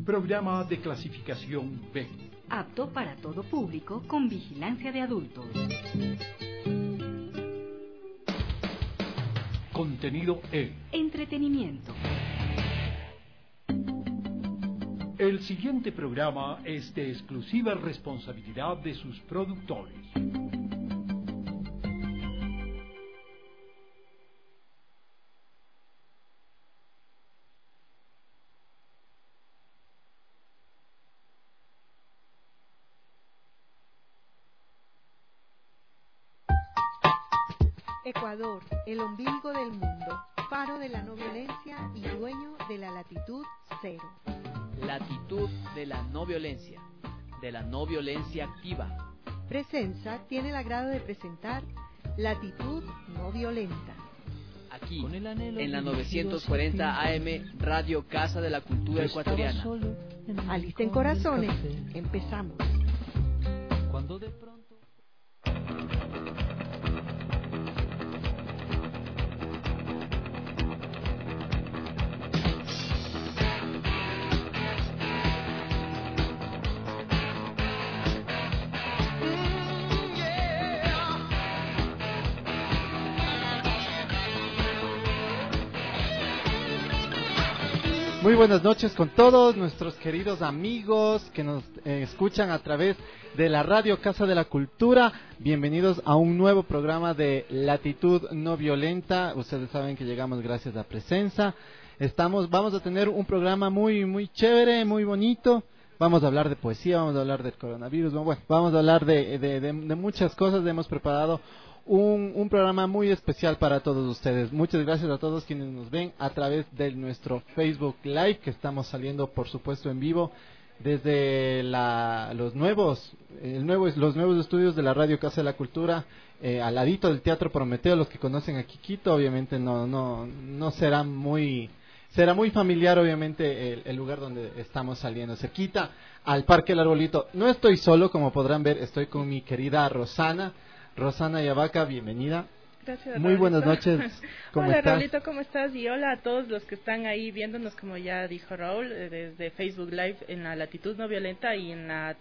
programa de clasificación B. Apto para todo público con vigilancia de adultos. Contenido E. Entretenimiento. El siguiente programa es de exclusiva responsabilidad de sus productores. Ecuador, el ombligo del mundo, faro de la no violencia y dueño de la latitud cero. Latitud de la no violencia activa. Presenza tiene el agrado de presentar Latitud no violenta. Aquí, en la 940 AM, Radio Casa de la Cultura Ecuatoriana. Alisten corazones, empezamos. Cuando de pronto... Muy buenas noches con todos nuestros queridos amigos que nos escuchan a través de la Radio Casa de la Cultura. Bienvenidos a un nuevo programa de Latitud no violenta. Ustedes saben que llegamos gracias a Presenza. Vamos a tener un programa muy chévere, muy bonito. Vamos a hablar de poesía, vamos a hablar del coronavirus, bueno, vamos a hablar de muchas cosas. Hemos preparado un programa muy especial para todos ustedes. Muchas gracias a todos quienes nos ven a través de nuestro Facebook Live, que estamos saliendo por supuesto en vivo desde los nuevos estudios de la Radio Casa de la Cultura, al ladito del Teatro Prometeo. Los que conocen a Quiquito obviamente no será muy familiar obviamente el lugar donde estamos saliendo, cerquita al Parque El Arbolito. No estoy solo, como podrán ver, estoy con mi querida Rosana Yavaca, bienvenida. Gracias, muy buenas noches. ¿Cómo hola, estás? Raulito, ¿cómo estás? Y hola a todos los que están ahí viéndonos, como ya dijo Raúl, desde Facebook Live en la Latitud No Violenta y en la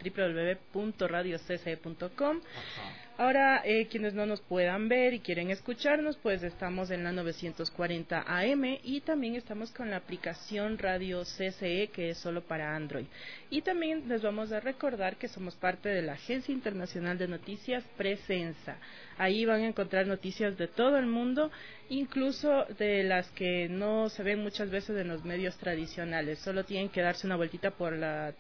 www.radiocce.com. Ahora, quienes no nos puedan ver y quieren escucharnos, pues estamos en la 940 AM y también estamos con la aplicación Radio CCE, que es solo para Android. Y también les vamos a recordar que somos parte de la Agencia Internacional de Noticias Presenza. Ahí van a encontrar noticias de todo el mundo, incluso de las que no se ven muchas veces en los medios tradicionales. Solo tienen que darse una vueltita por la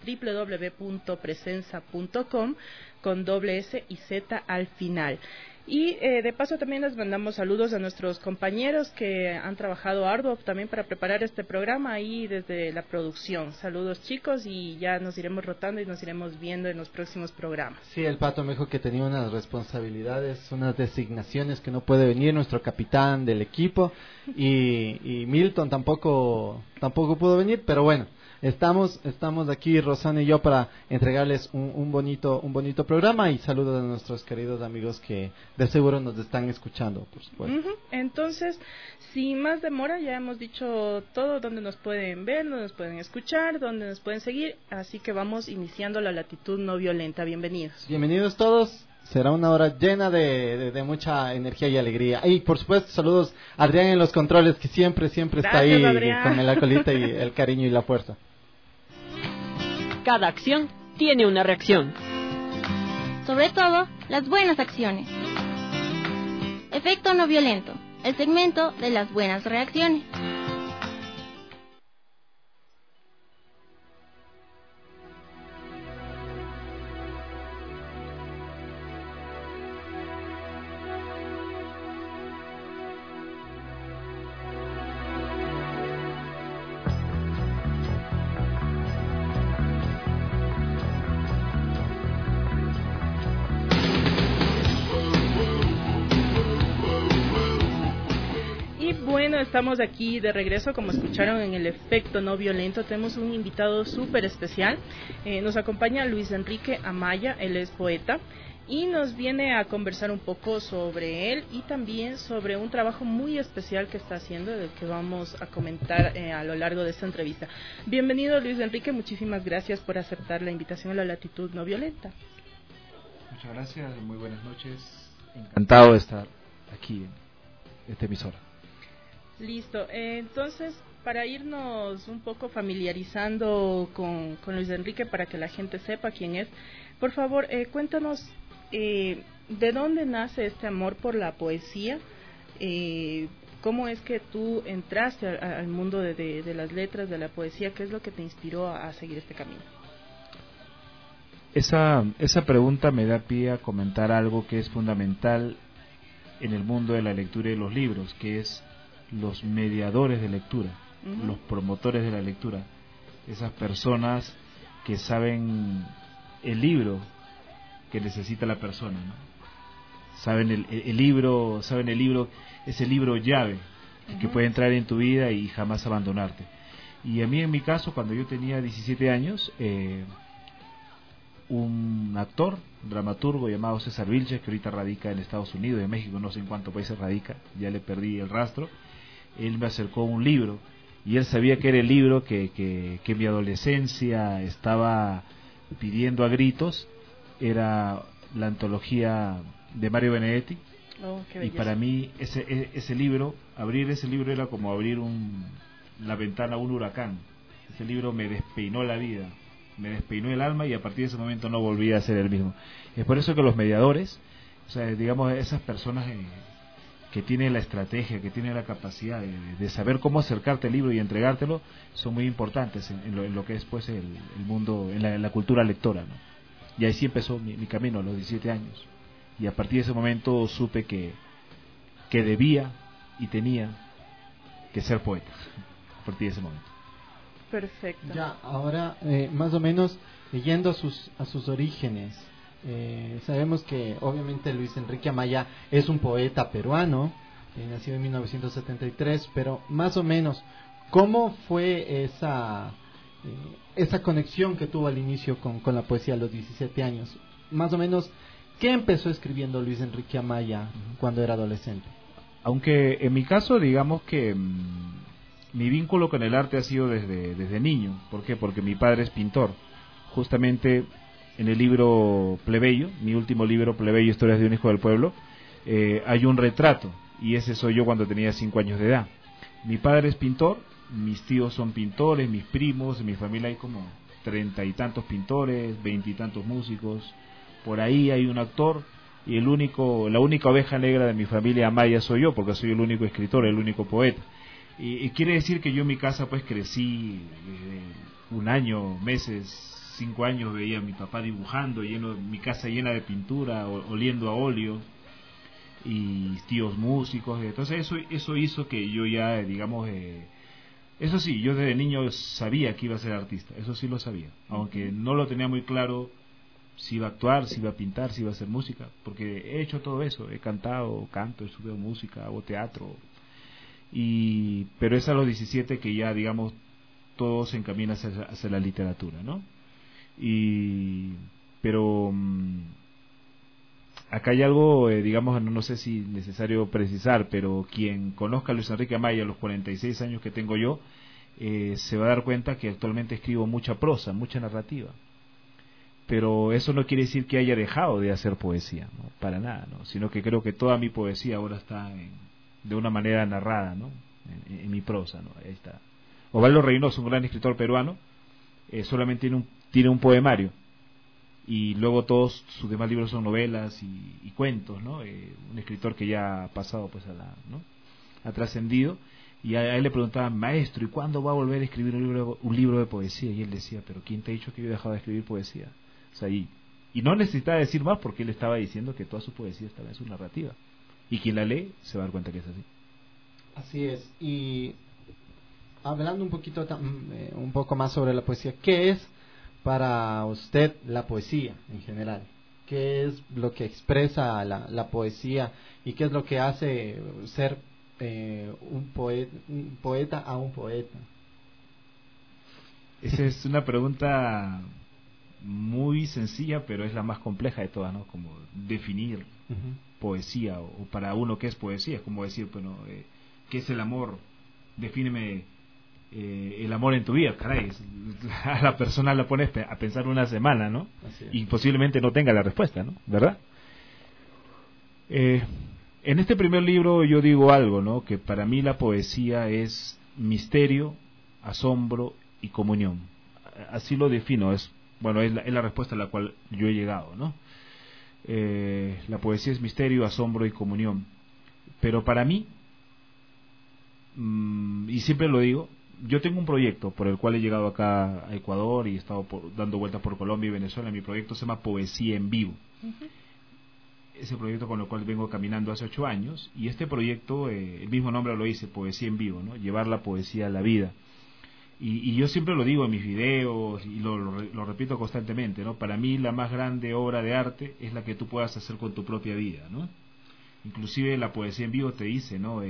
www.presenza.com con doble S y Z al final. Y de paso también les mandamos saludos a nuestros compañeros que han trabajado arduo también para preparar este programa ahí desde la producción. Saludos, chicos, y ya nos iremos rotando y nos iremos viendo en los próximos programas. Sí, el Pato me dijo que tenía unas responsabilidades, unas designaciones, que no puede venir, nuestro capitán del equipo, y Milton tampoco pudo venir, pero bueno. Estamos aquí, Rosana y yo, para entregarles un bonito programa, y saludos a nuestros queridos amigos que de seguro nos están escuchando, por supuesto. Entonces, sin más demora, ya hemos dicho todo, donde nos pueden ver, donde nos pueden escuchar, donde nos pueden seguir, así que vamos iniciando la Latitud No Violenta. Bienvenidos. Bienvenidos todos. Será una hora llena de mucha energía y alegría. Y por supuesto, saludos a Adrián en los controles, que siempre está ahí, Adrián, con la colita y el cariño y la fuerza. Cada acción tiene una reacción. Sobre todo, las buenas acciones. Efecto no violento, el segmento de las buenas reacciones. Estamos aquí de regreso, como escucharon en el Efecto No Violento. Tenemos un invitado súper especial. Nos acompaña Luis Enrique Amaya, él es poeta. y nos viene a conversar un poco sobre él y también sobre un trabajo muy especial que está haciendo, del que vamos a comentar a lo largo de esta entrevista. Bienvenido, Luis Enrique, muchísimas gracias por aceptar la invitación a la Latitud No Violenta. Muchas gracias, muy buenas noches, encantado de estar aquí en esta emisora. Listo, entonces para irnos un poco familiarizando con Luis Enrique, para que la gente sepa quién es, por favor, cuéntanos ¿de dónde nace este amor por la poesía? ¿Cómo es que tú entraste al mundo de las letras, de la poesía? ¿Qué es lo que te inspiró a seguir este camino? Esa pregunta me da pie a comentar algo que es fundamental en el mundo de la lectura y de los libros, que es los mediadores de lectura, los promotores de la lectura, esas personas que saben el libro que necesita la persona, ¿no? Saben el libro, ese libro llave que puede entrar en tu vida y jamás abandonarte. Y a mí, en mi caso, cuando yo tenía 17 años, un actor, dramaturgo llamado César Vilches, que ahorita radica en Estados Unidos, en México, no sé en cuántos países radica, ya le perdí el rastro, él me acercó un libro, y él sabía que era el libro que mi adolescencia estaba pidiendo a gritos. Era la antología de Mario Benedetti. Y para mí ese libro, abrir ese libro era como abrir la ventana a un huracán. Ese libro me despeinó la vida, me despeinó el alma, y a partir de ese momento no volví a ser el mismo. Es por eso que los mediadores, o sea, digamos, esas personas que tienen la estrategia, que tienen la capacidad de saber cómo acercarte al libro y entregártelo, son muy importantes en lo que es pues el mundo, en la cultura lectora, ¿no? Y ahí sí empezó mi camino a los 17 años, y a partir de ese momento supe que debía y tenía que ser poeta a partir de ese momento. Perfecto. Ya, ahora más o menos yendo a sus orígenes, sabemos que obviamente Luis Enrique Amaya es un poeta peruano, nacido en 1973, pero más o menos, ¿cómo fue esa conexión que tuvo al inicio con la poesía a los 17 años? Más o menos, ¿qué empezó escribiendo Luis Enrique Amaya cuando era adolescente? Aunque en mi caso, digamos que mi vínculo con el arte ha sido desde niño. ¿Por qué? Porque mi padre es pintor. Justamente en el libro Plebeyo, mi último libro, Plebeyo, Historias de un Hijo del Pueblo, hay un retrato, y ese soy yo cuando tenía 5 años de edad. Mi padre es pintor, mis tíos son pintores, mis primos, en mi familia hay como 30 y tantos pintores, 20 y tantos músicos, por ahí hay un actor, y la única oveja negra de mi familia Amaya soy yo, porque soy el único escritor, el único poeta. Y quiere decir que yo en mi casa pues crecí un año, meses, 5 años, veía a mi papá dibujando, mi casa llena de pintura, oliendo a óleo, y tíos músicos. Entonces eso hizo que yo ya, digamos, eso sí, yo desde niño sabía que iba a ser artista, eso sí lo sabía, aunque no lo tenía muy claro si iba a actuar, si iba a pintar, si iba a hacer música, porque he hecho todo eso, he cantado, canto, he estudiado música, hago teatro, pero es a los 17 que ya, digamos, todo se encamina hacia la literatura, ¿no? Pero acá hay algo, digamos, no sé si es necesario precisar, pero quien conozca a Luis Enrique Amaya a los 46 años que tengo yo, se va a dar cuenta que actualmente escribo mucha prosa, mucha narrativa. Pero eso no quiere decir que haya dejado de hacer poesía, ¿no? Para nada, ¿no? Sino que creo que toda mi poesía ahora está de una manera narrada, ¿no? En mi prosa, ¿no? Ahí está. Osvaldo Reynoso, un gran escritor peruano, solamente tiene un poemario, y luego todos sus demás libros son novelas y cuentos, ¿no? Un escritor que ya ha pasado pues ha trascendido, y a él le preguntaban, maestro, ¿y cuándo va a volver a escribir un libro de poesía? Y él decía, pero ¿quién te ha dicho que yo he dejado de escribir poesía? O sea, y no necesitaba decir más, porque él estaba diciendo que toda su poesía estaba en su narrativa, y quien la lee se va a dar cuenta que es así. Así es. Y hablando un poco más sobre la poesía, ¿qué es para usted la poesía en general? ¿Qué es lo que expresa la poesía, y qué es lo que hace ser un poeta a un poeta? Esa es una pregunta muy sencilla, pero es la más compleja de todas, ¿no? Como definir poesía, o para uno qué es poesía, es como decir, bueno, ¿qué es el amor? Defíneme el amor en tu vida, caray, a la persona la pones a pensar una semana, ¿no? Y posiblemente no tenga la respuesta, ¿no? ¿Verdad? En este primer libro yo digo algo, ¿no? Que para mí la poesía es misterio, asombro y comunión. Así lo defino, es la respuesta a la cual yo he llegado, ¿no? La poesía es misterio, asombro y comunión. Pero para mí, y siempre lo digo, yo tengo un proyecto por el cual he llegado acá a Ecuador y he estado dando vueltas por Colombia y Venezuela. Mi proyecto se llama Poesía en Vivo. Ese proyecto con el cual vengo caminando hace 8 años, y este proyecto, el mismo nombre lo dice, Poesía en Vivo, ¿no? Llevar la poesía a la vida. Y yo siempre lo digo en mis videos y lo repito constantemente, ¿no? Para mí la más grande obra de arte es la que tú puedas hacer con tu propia vida, ¿no? Inclusive la poesía en vivo te dice, ¿no?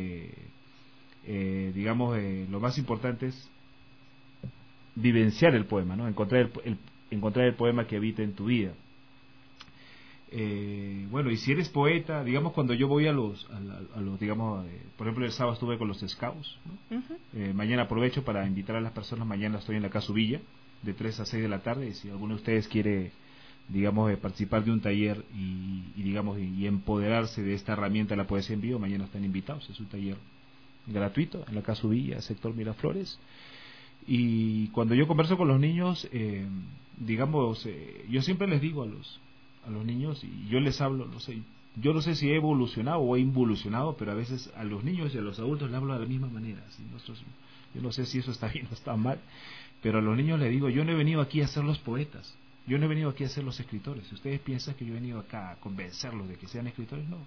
Lo más importante es vivenciar el poema, ¿no? Encontrar el poema que habita en tu vida. Y si eres poeta, digamos, cuando yo voy a los por ejemplo, el sábado estuve con los Scouts, ¿no? Mañana aprovecho para invitar a las personas. Mañana estoy en la Casa Villa de 3 a 6 de la tarde, y si alguno de ustedes quiere, participar de un taller y empoderarse de esta herramienta de la poesía en vivo, mañana están invitados. Es un taller gratuito en la Casa Villa, sector Miraflores. Y cuando yo converso con los niños, yo siempre les digo a los niños, y yo les hablo, yo no sé si he evolucionado o he involucionado, pero a veces a los niños y a los adultos les hablo de la misma manera, ¿sí? Yo no sé si eso está bien o está mal, pero a los niños les digo, yo no he venido aquí a ser los poetas, yo no he venido aquí a ser los escritores. Si ustedes piensan que yo he venido acá a convencerlos de que sean escritores, no.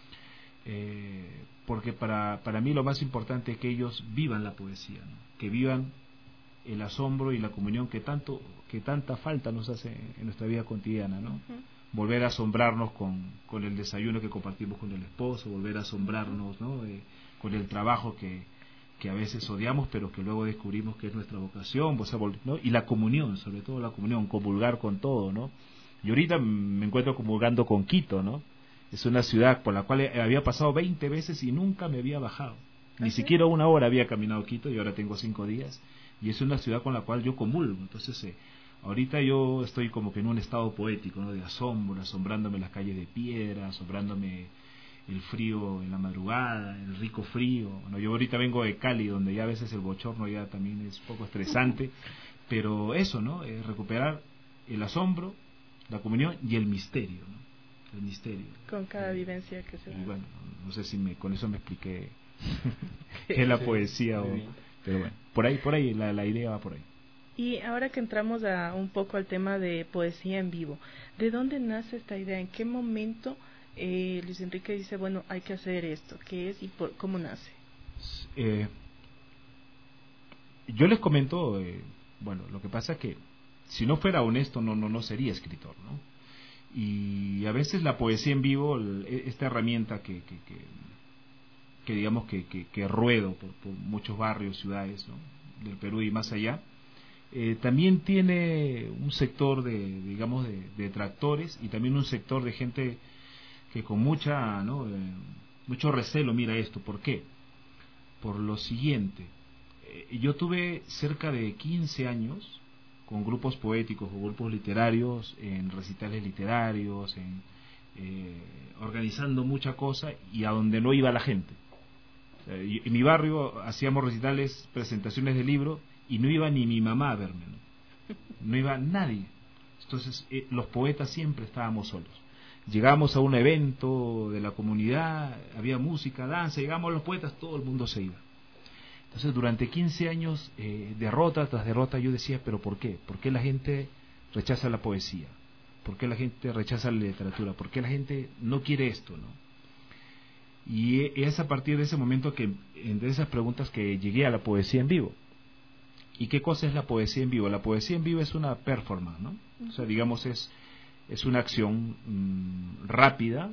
Porque para mí lo más importante es que ellos vivan la poesía, ¿no? Que vivan el asombro y la comunión que tanta falta nos hace en nuestra vida cotidiana, ¿no? Volver a asombrarnos con el desayuno que compartimos con el esposo, volver a asombrarnos, ¿no? Con el trabajo que a veces odiamos, pero que luego descubrimos que es nuestra vocación, ¿no? Y la comunión, sobre todo la comunión, comulgar con todo, ¿no? Y ahorita me encuentro comulgando con Quito, ¿no? Es una ciudad por la cual había pasado 20 veces y nunca me había bajado. Ni siquiera 1 hora había caminado Quito, y ahora tengo 5 días. Y es una ciudad con la cual yo comulgo. Entonces, ahorita yo estoy como que en un estado poético, ¿no? De asombro, asombrándome las calles de piedra, asombrándome el frío en la madrugada, el rico frío. Bueno, yo ahorita vengo de Cali, donde ya a veces el bochorno ya también es un poco estresante, pero eso, ¿no? Recuperar el asombro, la comunión y el misterio, ¿no? El misterio. Con cada vivencia que se da. Y bueno, no sé si con eso me expliqué qué es la poesía, pero bueno, por ahí la idea va por ahí. Y ahora que entramos un poco al tema de poesía en vivo, ¿de dónde nace esta idea? ¿En qué momento Luis Enrique dice, bueno, hay que hacer esto? ¿Qué es y cómo nace? Yo les comento, lo que pasa es que si no fuera honesto no sería escritor, ¿no? Y a veces la poesía en vivo, esta herramienta que digamos que ruedo por muchos barrios, ciudades, ¿no? Del Perú y más allá, también tiene un sector de detractores, y también un sector de gente que con mucho recelo mira esto. ¿Por qué? Por lo siguiente, yo tuve cerca de 15 años con grupos poéticos o grupos literarios, en recitales literarios, organizando mucha cosa, y a donde no iba la gente. En mi barrio hacíamos recitales, presentaciones de libros, y no iba ni mi mamá a verme, no iba nadie. Entonces los poetas siempre estábamos solos. Llegábamos a un evento de la comunidad, había música, danza, llegamos los poetas, todo el mundo se iba. Entonces durante 15 años, derrota tras derrota, yo decía, ¿pero por qué? ¿Por qué la gente rechaza la poesía? ¿Por qué la gente rechaza la literatura? ¿Por qué la gente no quiere esto, no? Y es a partir de ese momento de esas preguntas, que llegué a la poesía en vivo. ¿Y qué cosa es la poesía en vivo? La poesía en vivo es una performance, ¿no? O sea, digamos, es una acción rápida,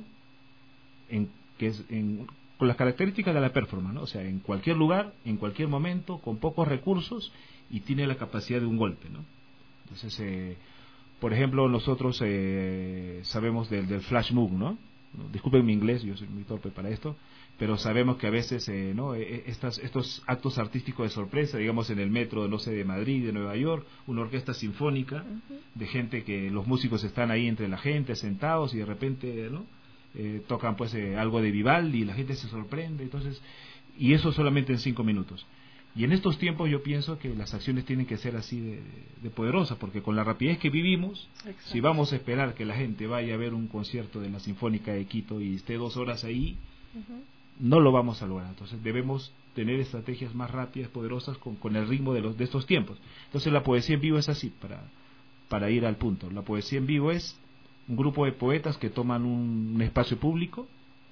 con las características de la performance, ¿no? O sea, en cualquier lugar, en cualquier momento, con pocos recursos, y tiene la capacidad de un golpe, ¿no? Entonces, Por ejemplo, nosotros sabemos del flash mob, ¿no? Disculpen mi inglés, yo soy muy torpe para esto, pero sabemos que a veces ¿no? estos actos artísticos de sorpresa, digamos en el metro, no sé, de Madrid, de Nueva York, una orquesta sinfónica de gente que los músicos están ahí entre la gente sentados y de repente ¿no? Tocan pues algo de Vivaldi y la gente se sorprende, entonces, y eso solamente en 5 minutos. Y en estos tiempos yo pienso que las acciones tienen que ser así de poderosas, porque con la rapidez que vivimos, si vamos a esperar que la gente vaya a ver un concierto de la Sinfónica de Quito y esté 2 horas ahí, no lo vamos a lograr. Entonces debemos tener estrategias más rápidas, poderosas, con el ritmo de estos tiempos. Entonces la poesía en vivo es así, para ir al punto. La poesía en vivo es un grupo de poetas que toman un espacio público,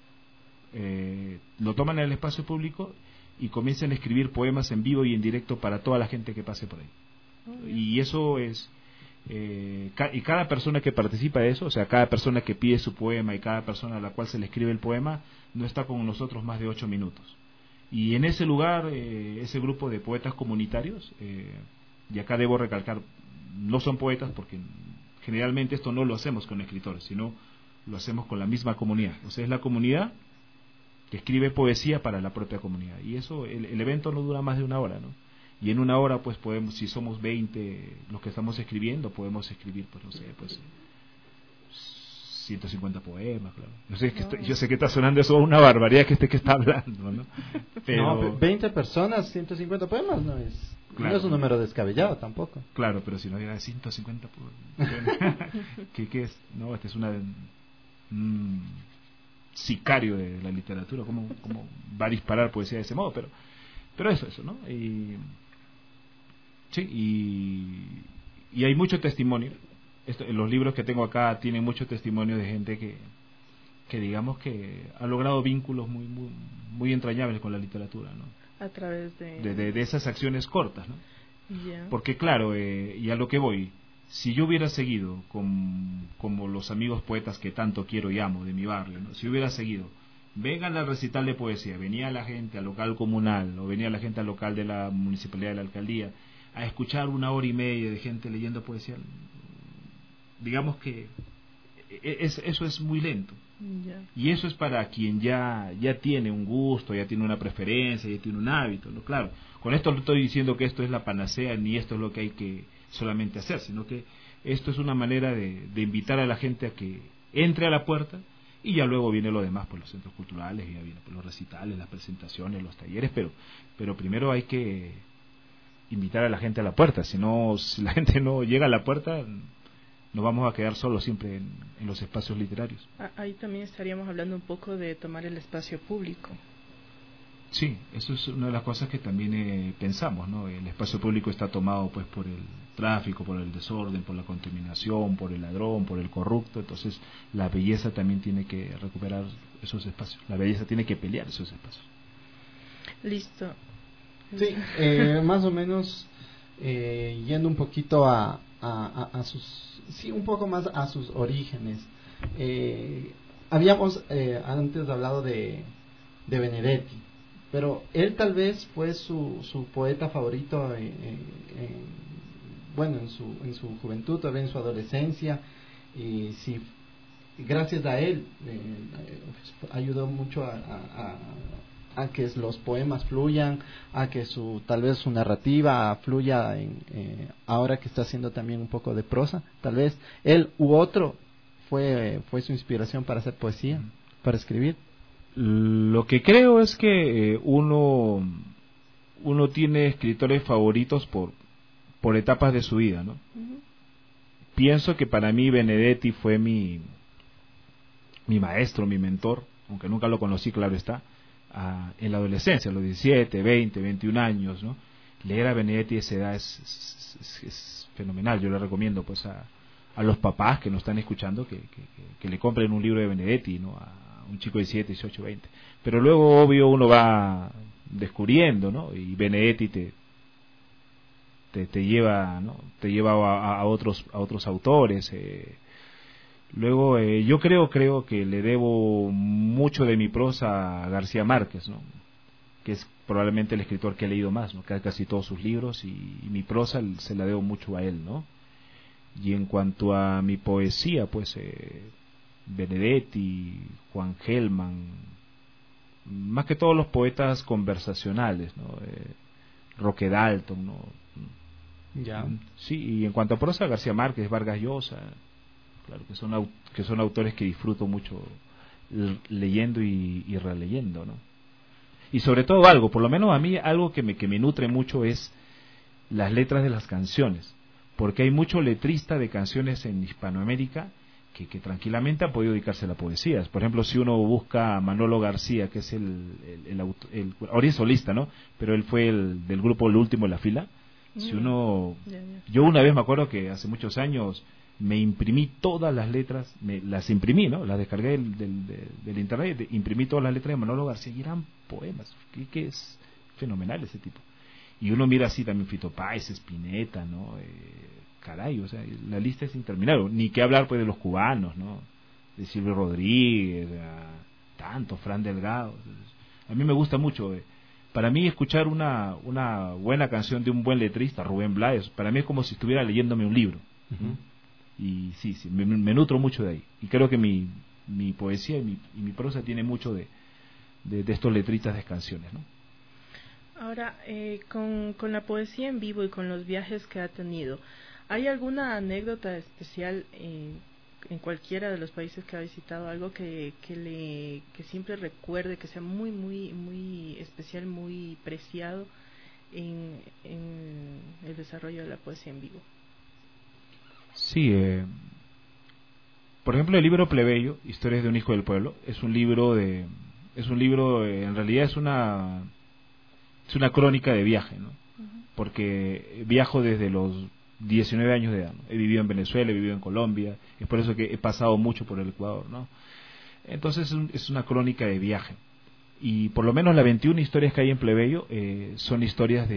lo toman en el espacio público y comienzan a escribir poemas en vivo y en directo para toda la gente que pase por ahí. Y eso es y cada persona que participa de eso, o sea, cada persona que pide su poema y cada persona a la cual se le escribe el poema, no está con nosotros más de 8 minutos. Y en ese lugar, ese grupo de poetas comunitarios, y acá debo recalcar, no son poetas porque generalmente esto no lo hacemos con escritores, sino lo hacemos con la misma comunidad. O sea, es la comunidad que escribe poesía para la propia comunidad. Y eso, el evento no dura más de 1 hora, ¿no? Y en 1 hora, pues podemos, si somos 20 los que estamos escribiendo, podemos escribir, pues no sé, pues 150 poemas, claro. Yo sé que está sonando eso una barbaridad que está hablando, ¿no? Pero no, 20 personas, 150 poemas no es, claro, no es un número descabellado tampoco. Claro, pero si no era 150 poemas, ¿qué es? No, este es sicario de la literatura, ¿cómo va a disparar poesía de ese modo? Pero eso, ¿no? Y hay mucho testimonio. Los libros que tengo acá tienen mucho testimonio de gente que digamos que ha logrado vínculos muy muy muy entrañables con la literatura, ¿no? A través de esas acciones cortas, ¿no? Yeah. Porque claro, y a lo que voy, si yo hubiera seguido como los amigos poetas que tanto quiero y amo de mi barrio, ¿no? Si hubiera seguido, vengan al recital de poesía, venía la gente al local comunal o venía la gente al local de la municipalidad, de la alcaldía, a escuchar 1 hora y media de gente leyendo poesía, digamos que eso es muy lento. Yeah. Y eso es para quien ya tiene un gusto, ya tiene una preferencia, ya tiene un hábito, ¿no? Claro, con esto no estoy diciendo que esto es la panacea ni esto es lo que hay que solamente hacer, sino que esto es una manera de invitar a la gente a que entre a la puerta y ya luego viene lo demás, por los centros culturales, ya viene por los recitales, las presentaciones, los talleres, pero primero hay que invitar a la gente a la puerta, si la gente no llega a la puerta, nos vamos a quedar solos siempre en los espacios literarios. Ahí también estaríamos hablando un poco de tomar el espacio público. Sí, eso es una de las cosas que también pensamos, ¿no? El espacio público está tomado pues por el tráfico, por el desorden, por la contaminación, por el ladrón, por el corrupto, entonces la belleza también tiene que recuperar esos espacios, la belleza tiene que pelear esos espacios. Listo. Sí, más o menos yendo un poquito a sus, sí, un poco más a sus orígenes. Habíamos antes hablado de Benedetti, pero él tal vez fue su poeta favorito bueno, en su juventud, tal vez en su adolescencia, y sí, gracias a él ayudó mucho a que los poemas fluyan, a que tal vez su narrativa fluya ahora que está haciendo también un poco de prosa. Tal vez él u otro fue su inspiración para hacer poesía, para escribir. Lo que creo es que uno tiene escritores favoritos por etapas de su vida, ¿no? Uh-huh. Pienso que para mí Benedetti fue mi maestro, mi mentor, aunque nunca lo conocí, claro está, en la adolescencia, a los 17, 20, 21 años, ¿no? Leer a Benedetti a esa edad es fenomenal. Yo le recomiendo pues a los papás que nos están escuchando que le compren un libro de Benedetti, ¿no? A un chico de 17, 18, 20. Pero luego, obvio, uno va descubriendo, ¿no? Y Benedetti te lleva, ¿no? Te lleva a otros autores. Luego, yo creo que le debo mucho de mi prosa a García Márquez, ¿no? Que es probablemente el escritor que he leído más, ¿no? Casi todos sus libros, y mi prosa se la debo mucho a él, ¿no? Y en cuanto a mi poesía, pues Benedetti, Juan Gelman, más que todos los poetas conversacionales, ¿no? Roque Dalton, ¿no? Ya. Sí, y en cuanto a prosa, García Márquez, Vargas Llosa, claro que son autores que disfruto mucho leyendo y releyendo, ¿no? Y sobre todo algo, por lo menos a mí algo que me nutre mucho es las letras de las canciones, porque hay mucho letrista de canciones en Hispanoamérica que tranquilamente han podido dedicarse a la poesía. Por ejemplo, si uno busca a Manolo García, que es ahora es solista, ¿no? Pero él fue del grupo El Último en la Fila. Si uno, yo una vez me acuerdo que hace muchos años me imprimí todas las letras, las imprimí, ¿no? Las descargué del internet, imprimí todas las letras de Manolo García y eran poemas, que es fenomenal ese tipo. Y uno mira así también Fito Páez, Spinetta, ¿no? Caray, o sea, la lista es interminable. Ni que hablar pues de los cubanos, ¿no? De Silvio Rodríguez, tanto, Fran Delgado. A mí me gusta mucho. Para mí escuchar una buena canción de un buen letrista, Rubén Blades, para mí es como si estuviera leyéndome un libro. Y sí, me nutro mucho de ahí. Y creo que mi poesía y mi prosa tiene mucho de estos letristas de canciones, ¿no? Ahora, con la poesía en vivo y con los viajes que ha tenido, ¿hay alguna anécdota especial en cualquiera de los países que ha visitado? Algo que siempre recuerde, que sea muy, muy, muy especial, muy preciado en el desarrollo de la poesía en vivo. Sí, por ejemplo, el libro Plebeyo, Historias de un hijo del pueblo, es un libro en realidad es una crónica de viaje, ¿no? Porque viajo desde los 19 años de edad, ¿no? He vivido en Venezuela, he vivido en Colombia, es por eso que he pasado mucho por el Ecuador, ¿no? Entonces es una crónica de viaje. Y por lo menos las 21 historias que hay en Plebeyo son historias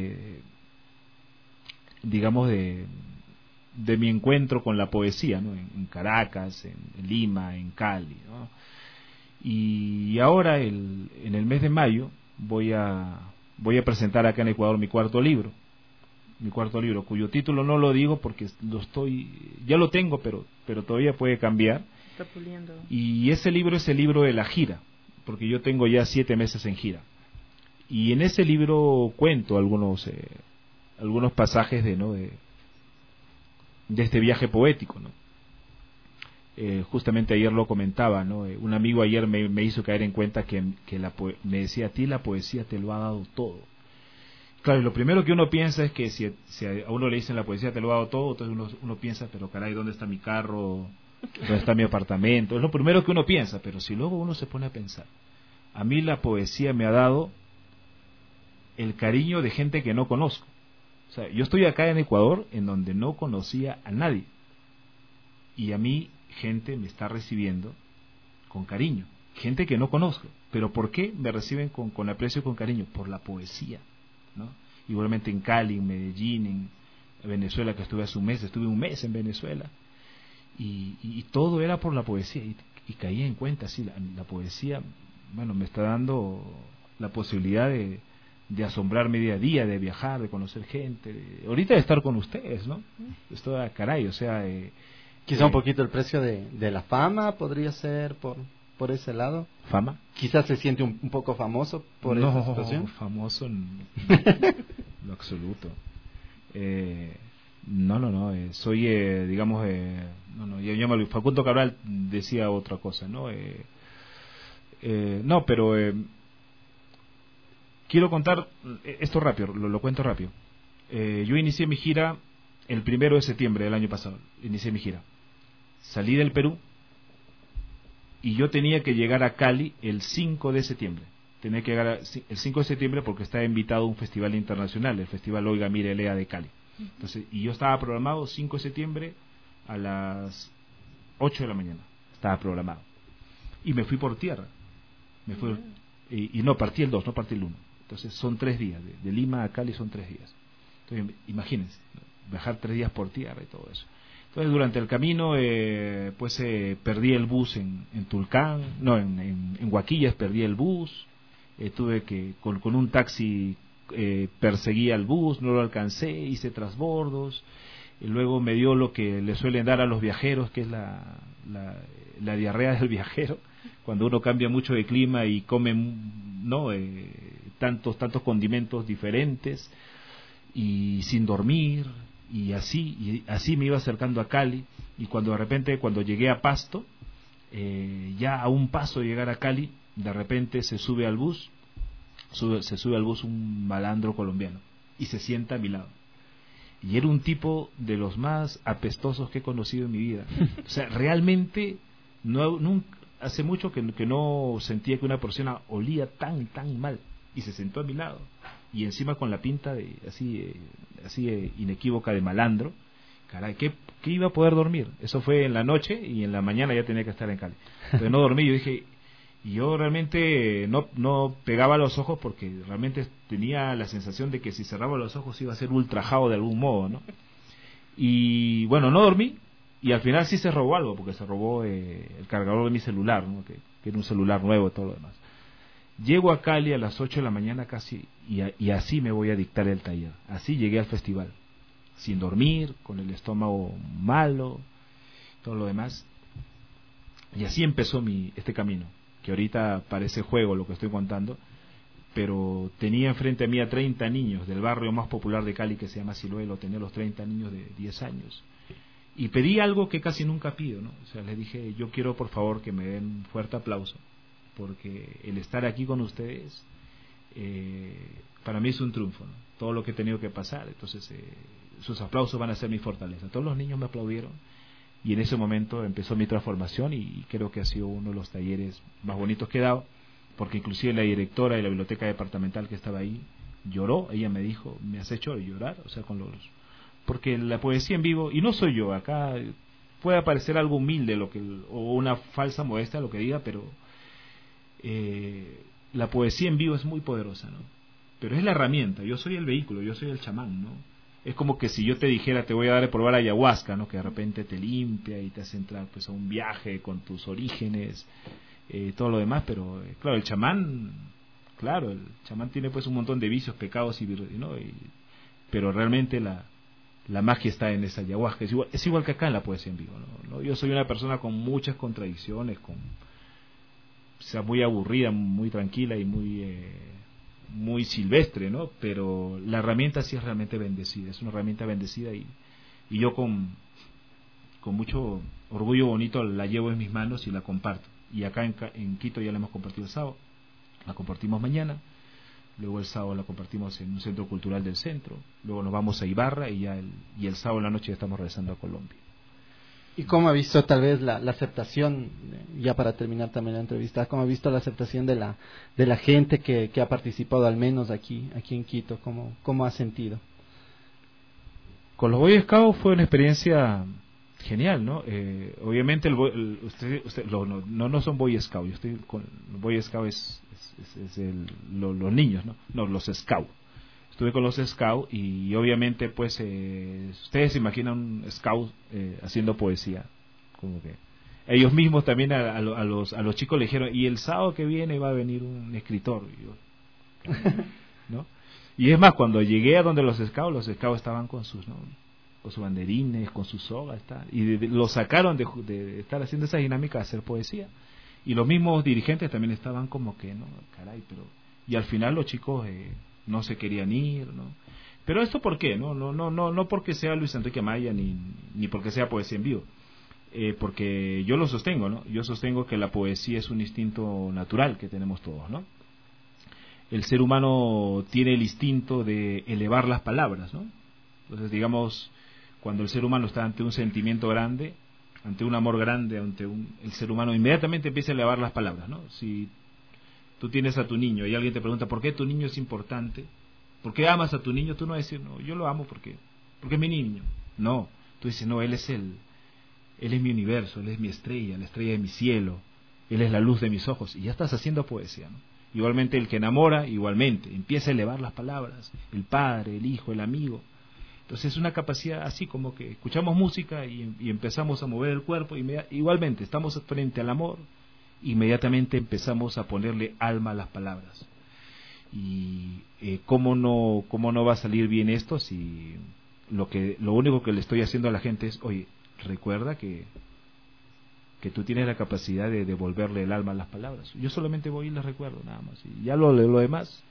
digamos de mi encuentro con la poesía, ¿no? En Caracas, en Lima, en Cali, ¿no? Y ahora en el mes de mayo voy a presentar acá en Ecuador mi cuarto libro, cuyo título no lo digo porque ya lo tengo, pero todavía puede cambiar. Está puliendo. Y ese libro es el libro de la gira, porque yo tengo ya 7 meses en gira. Y en ese libro cuento algunos pasajes de este viaje poético, ¿no? Justamente ayer lo comentaba, ¿no? Un amigo ayer me hizo caer en cuenta que me decía, a ti la poesía te lo ha dado todo. Claro, lo primero que uno piensa es que si a uno le dicen la poesía te lo ha dado todo, entonces uno piensa, pero caray, ¿dónde está mi carro? ¿Dónde está mi apartamento? Es lo primero que uno piensa, pero si luego uno se pone a pensar, a mí la poesía me ha dado el cariño de gente que no conozco. O sea, yo estoy acá en Ecuador, en donde no conocía a nadie, y a mí gente me está recibiendo con cariño, gente que no conozco. ¿Pero por qué me reciben con aprecio y con cariño? Por la poesía, ¿no? Igualmente en Cali, en Medellín, en Venezuela, que estuve estuve un mes en Venezuela, y todo era por la poesía, y caí en cuenta, sí, la poesía, bueno, me está dando la posibilidad de asombrarme día a día, de viajar, de conocer gente, ahorita de estar con ustedes, ¿no? Esto, caray, o sea... Quizá un poquito el precio de la fama podría ser por ese lado. ¿Fama? Quizás se siente un poco famoso por esa situación. No, famoso en lo absoluto. No, soy, digamos, Facundo Cabral decía otra cosa, ¿no? No, pero quiero contar esto rápido, lo cuento rápido. Yo inicié mi gira el 1 de septiembre del año pasado, inicié mi gira. Salí del Perú y yo tenía que llegar a Cali el 5 de septiembre. Tenía que llegar el 5 de septiembre porque estaba invitado a un festival internacional, el Festival Oiga Mire Lea de Cali. Entonces, y yo estaba programado 5 de septiembre a las 8 de la mañana. Estaba programado. Y me fui por tierra. Y no, partí el 2, no partí el 1. Entonces son 3 días. De Lima a Cali son 3 días. Entonces, imagínense, viajar 3 días por tierra y todo eso. Entonces, durante el camino, perdí el bus en Tulcán, no, en Huaquillas perdí el bus, tuve que, con un taxi perseguí al bus, no lo alcancé, hice transbordos, y luego me dio lo que le suelen dar a los viajeros, que es la diarrea del viajero, cuando uno cambia mucho de clima y come, ¿no?, tantos condimentos diferentes, y sin dormir, y así me iba acercando a Cali, y cuando de repente, cuando llegué a Pasto, ya a un paso de llegar a Cali, de repente se sube al bus un malandro colombiano, y se sienta a mi lado. Y era un tipo de los más apestosos que he conocido en mi vida. O sea, realmente hace mucho que no sentía que una persona olía tan mal. Y se sentó a mi lado. Y encima con la pinta de así inequívoca de malandro. Caray, ¿qué iba a poder dormir? Eso fue en la noche, y en la mañana ya tenía que estar en Cali. Entonces no dormí. Yo dije, y yo realmente no pegaba los ojos, porque realmente tenía la sensación de que si cerraba los ojos iba a ser ultrajado de algún modo, ¿no? Y bueno, no dormí, y al final sí se robó algo, porque se robó el cargador de mi celular, ¿no?, que era un celular nuevo y todo lo demás. Llego a Cali a las 8 de la mañana casi, y así me voy a dictar el taller. Así llegué al festival, sin dormir, con el estómago malo, todo lo demás. Y así empezó este camino, que ahorita parece juego lo que estoy contando, pero tenía enfrente a mí a 30 niños del barrio más popular de Cali, que se llama Siluelo. Tenía los 30 niños de 10 años. Y pedí algo que casi nunca pido, ¿no? O sea, les dije, yo quiero por favor que me den un fuerte aplauso, porque el estar aquí con ustedes, para mí es un triunfo, ¿no? Todo lo que he tenido que pasar. Entonces, sus aplausos van a ser mi fortaleza. Todos los niños me aplaudieron, y en ese momento empezó mi transformación, y creo que ha sido uno de los talleres más bonitos que he dado, porque inclusive la directora de la biblioteca departamental que estaba ahí lloró. Ella me dijo, me has hecho llorar, o sea, porque la poesía en vivo, y no soy yo, acá puede parecer algo humilde o una falsa modestia lo que diga, pero la poesía en vivo es muy poderosa, ¿no? Pero es la herramienta, yo soy el vehículo, yo soy el chamán, ¿no? Es como que si yo te dijera, te voy a dar a probar ayahuasca, ¿no?, que de repente te limpia y te hace entrar pues a un viaje con tus orígenes, todo lo demás. Pero claro, el chamán tiene pues un montón de vicios, pecados, ¿no? Pero realmente la magia está en esa ayahuasca. Es igual que acá en la poesía en vivo, ¿no? Yo soy una persona con muchas contradicciones, o sea, muy aburrida, muy tranquila y muy silvestre, ¿no? Pero la herramienta sí es realmente bendecida, es una herramienta bendecida, y yo con mucho orgullo bonito la llevo en mis manos y la comparto. Y acá en Quito ya la hemos compartido el sábado, la compartimos mañana, luego el sábado la compartimos en un centro cultural del centro, luego nos vamos a Ibarra, y el sábado en la noche ya estamos regresando a Colombia. ¿Y cómo ha visto tal vez la aceptación, ya para terminar también la entrevista, cómo ha visto la aceptación de la gente que ha participado, al menos aquí en Quito? ¿Cómo ha sentido? Con los Boy Scouts fue una experiencia genial, ¿no? Obviamente no son Boy Scouts, yo estoy con Boy Scouts, es los niños, ¿no? Los Scouts. Estuve con los Scouts, y obviamente pues ustedes se imaginan un Scout haciendo poesía, como que ellos mismos también a los chicos le dijeron, y el sábado que viene va a venir un escritor, ¿no? Y es más, cuando llegué a donde los Scouts estaban con sus banderines, con sus sogas, y los sacaron de estar haciendo esa dinámica de hacer poesía, y los mismos dirigentes también estaban como que, no, caray, y al final los chicos no se querían ir, ¿no? Pero esto ¿por qué? No porque sea Luis Enrique Amaya, ni porque sea poesía en vivo, porque yo lo sostengo, ¿no? Yo sostengo que la poesía es un instinto natural que tenemos todos, ¿no? El ser humano tiene el instinto de elevar las palabras, ¿no? Entonces, digamos, cuando el ser humano está ante un sentimiento grande, ante un amor grande, el ser humano inmediatamente empieza a elevar las palabras, ¿no? Si tú tienes a tu niño y alguien te pregunta ¿por qué tu niño es importante? ¿Por qué amas a tu niño? Tú no vas a decir, no, yo lo amo porque es mi niño. No, tú dices, no, él es mi universo, él es mi estrella, la estrella de mi cielo, él es la luz de mis ojos, y ya estás haciendo poesía, ¿no? Igualmente el que enamora, igualmente, empieza a elevar las palabras, el padre, el hijo, el amigo. Entonces es una capacidad así como que escuchamos música y empezamos a mover el cuerpo, igualmente estamos frente al amor, inmediatamente empezamos a ponerle alma a las palabras. Y ¿cómo no va a salir bien esto si lo único que le estoy haciendo a la gente es, oye, recuerda que tú tienes la capacidad de devolverle el alma a las palabras. Yo solamente voy y les recuerdo, nada más. Y ya lo demás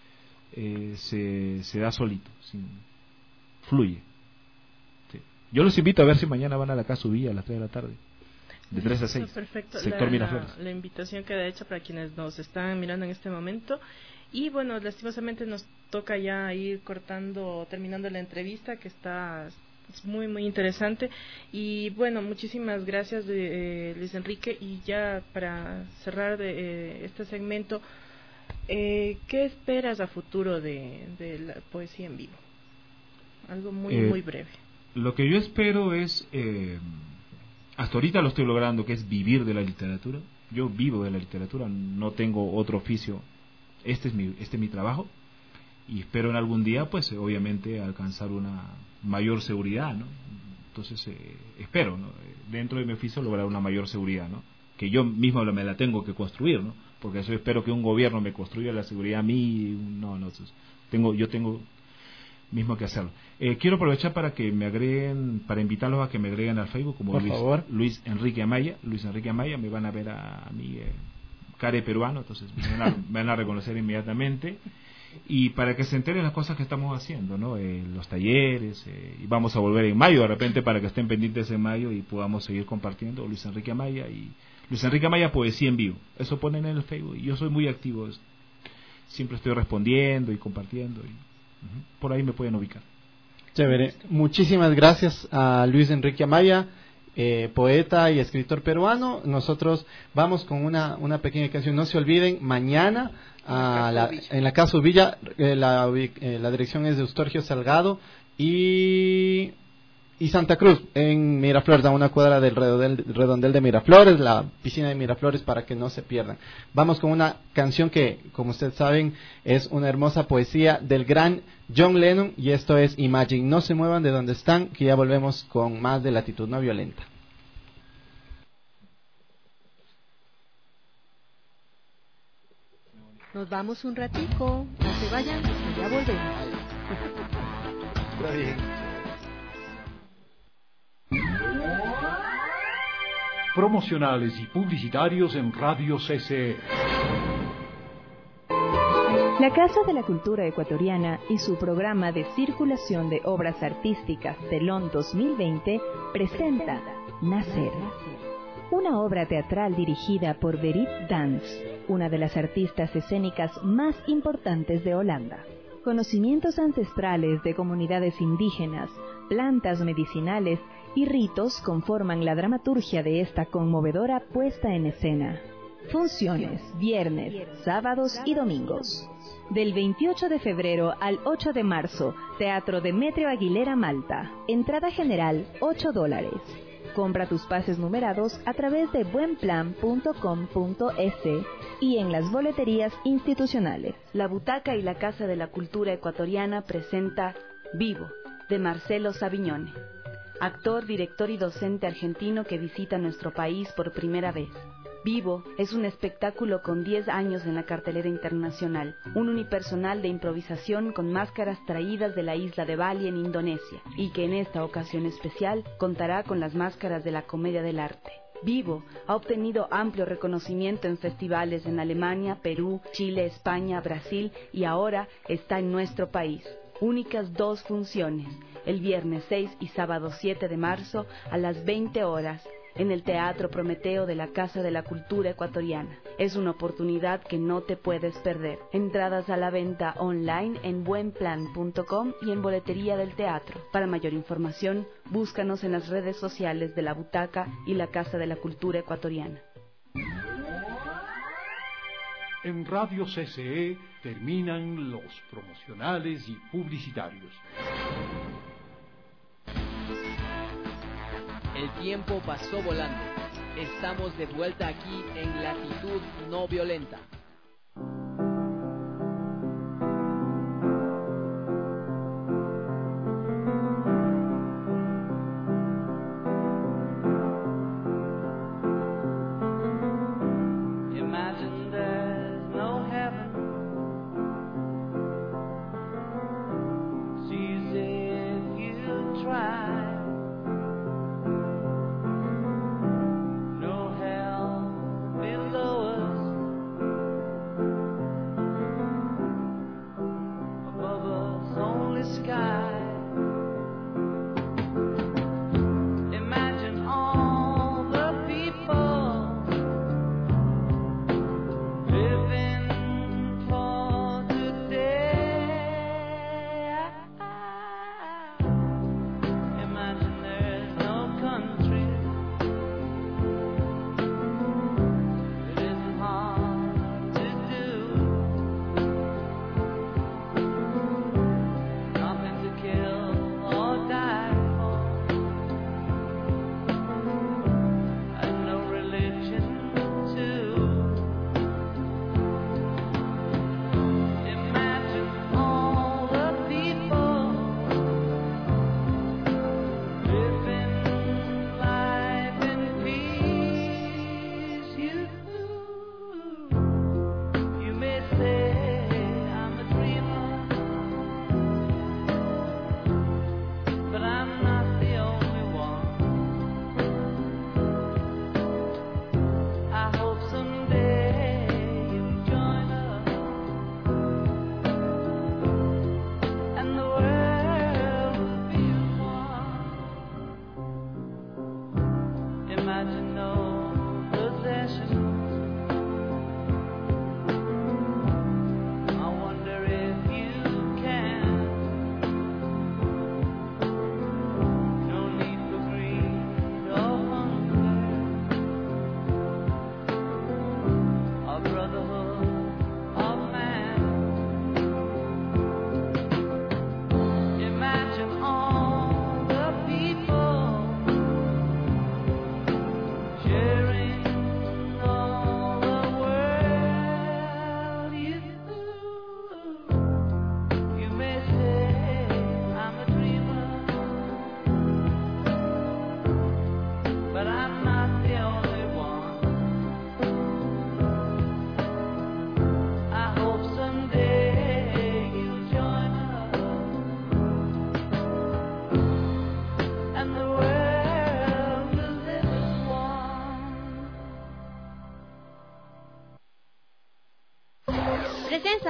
se da solito, fluye. Sí. Yo los invito a ver si mañana van a la Casa Villa a las 3 de la tarde. De 3 a 6. Perfecto. Sector Miraflores. La invitación queda hecha para quienes nos están mirando en este momento. Y bueno, lastimosamente nos toca ya ir terminando la entrevista, que está muy, muy interesante. Y bueno, muchísimas gracias, Luis Enrique. Y ya para cerrar este segmento, ¿qué esperas a futuro de la poesía en vivo? Algo muy, muy breve. Lo que yo espero es, hasta ahorita lo estoy logrando, que es vivir de la literatura. Yo vivo de la literatura, no tengo otro oficio. Este es mi trabajo, y espero en algún día, pues obviamente, alcanzar una mayor seguridad, ¿no? Entonces espero, ¿no?, dentro de mi oficio lograr una mayor seguridad, ¿no?, que yo mismo me la tengo que construir, ¿no?, porque eso espero que un gobierno me construya la seguridad a mí. Yo tengo mismo que hacerlo. Quiero aprovechar para que me agreguen, para invitarlos a que me agreguen al Facebook como Luis Enrique Amaya. Luis Enrique Amaya, me van a ver a mí, care peruano, entonces me van a reconocer inmediatamente, y para que se enteren las cosas que estamos haciendo, ¿no?, los talleres, y vamos a volver en mayo de repente, para que estén pendientes en mayo y podamos seguir compartiendo. Luis Enrique Amaya y Luis Enrique Amaya Poesía en Vivo, eso ponen en el Facebook, y yo soy muy activo, siempre estoy respondiendo y compartiendo, y por ahí me pueden ubicar. Chévere, muchísimas gracias a Luis Enrique Amaya, poeta y escritor peruano. Nosotros vamos con una pequeña canción. No se olviden, mañana en la Casa Villa, la dirección es de Eustorgio Salgado y Santa Cruz, en Miraflores, a una cuadra del redondel de Miraflores, la piscina de Miraflores, para que no se pierdan. Vamos con una canción que, como ustedes saben, es una hermosa poesía del gran John Lennon, y esto es Imagine. No se muevan de donde están, que ya volvemos con más de Latitud No Violenta. Nos vamos un ratico, no se vayan, ya volvemos. Está bien. Promocionales y publicitarios en Radio CCE. La Casa de la Cultura Ecuatoriana y su programa de circulación de obras artísticas Telón 2020 presenta Nacer, una obra teatral dirigida por Berit Dans, una de las artistas escénicas más importantes de Holanda. Conocimientos ancestrales de comunidades indígenas, plantas medicinales y ritos conforman la dramaturgia de esta conmovedora puesta en escena. Funciones, viernes, sábados y domingos. Del 28 de febrero al 8 de marzo, Teatro Demetrio Aguilera, Malta. Entrada general, $8. Compra tus pases numerados a través de buenplan.com.es y en las boleterías institucionales. La Butaca y la Casa de la Cultura Ecuatoriana presenta Vivo, de Marcelo Savignone, actor, director y docente argentino que visita nuestro país por primera vez. Vivo es un espectáculo con 10 años en la cartelera internacional, un unipersonal de improvisación con máscaras traídas de la isla de Bali en Indonesia, y que en esta ocasión especial contará con las máscaras de la comedia del arte. Vivo ha obtenido amplio reconocimiento en festivales en Alemania, Perú, Chile, España, Brasil, y ahora está en nuestro país. Únicas 2 funciones, el viernes 6 y sábado 7 de marzo a las 20 horas, en el Teatro Prometeo de la Casa de la Cultura Ecuatoriana. Es una oportunidad que no te puedes perder. Entradas a la venta online en buenplan.com y en boletería del teatro. Para mayor información, búscanos en las redes sociales de La Butaca y la Casa de la Cultura Ecuatoriana. En Radio CCE terminan los promocionales y publicitarios. El tiempo pasó volando. Estamos de vuelta aquí en Latitud No Violenta. Sees if you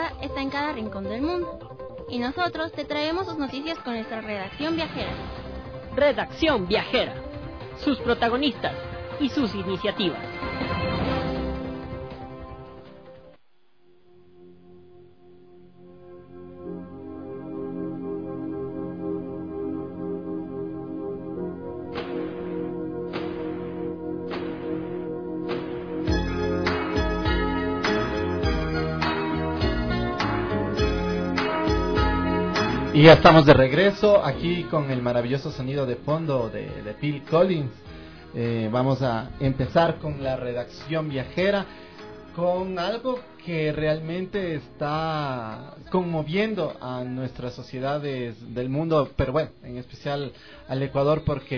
casa está en cada rincón del mundo. Y nosotros te traemos sus noticias con nuestra redacción viajera. Redacción Viajera. Sus protagonistas y sus iniciativas. Y ya estamos de regreso aquí con el maravilloso sonido de fondo de Phil Collins. Vamos a empezar con la redacción viajera, con algo que realmente está conmoviendo a nuestras sociedades del mundo, pero bueno, en especial al Ecuador, porque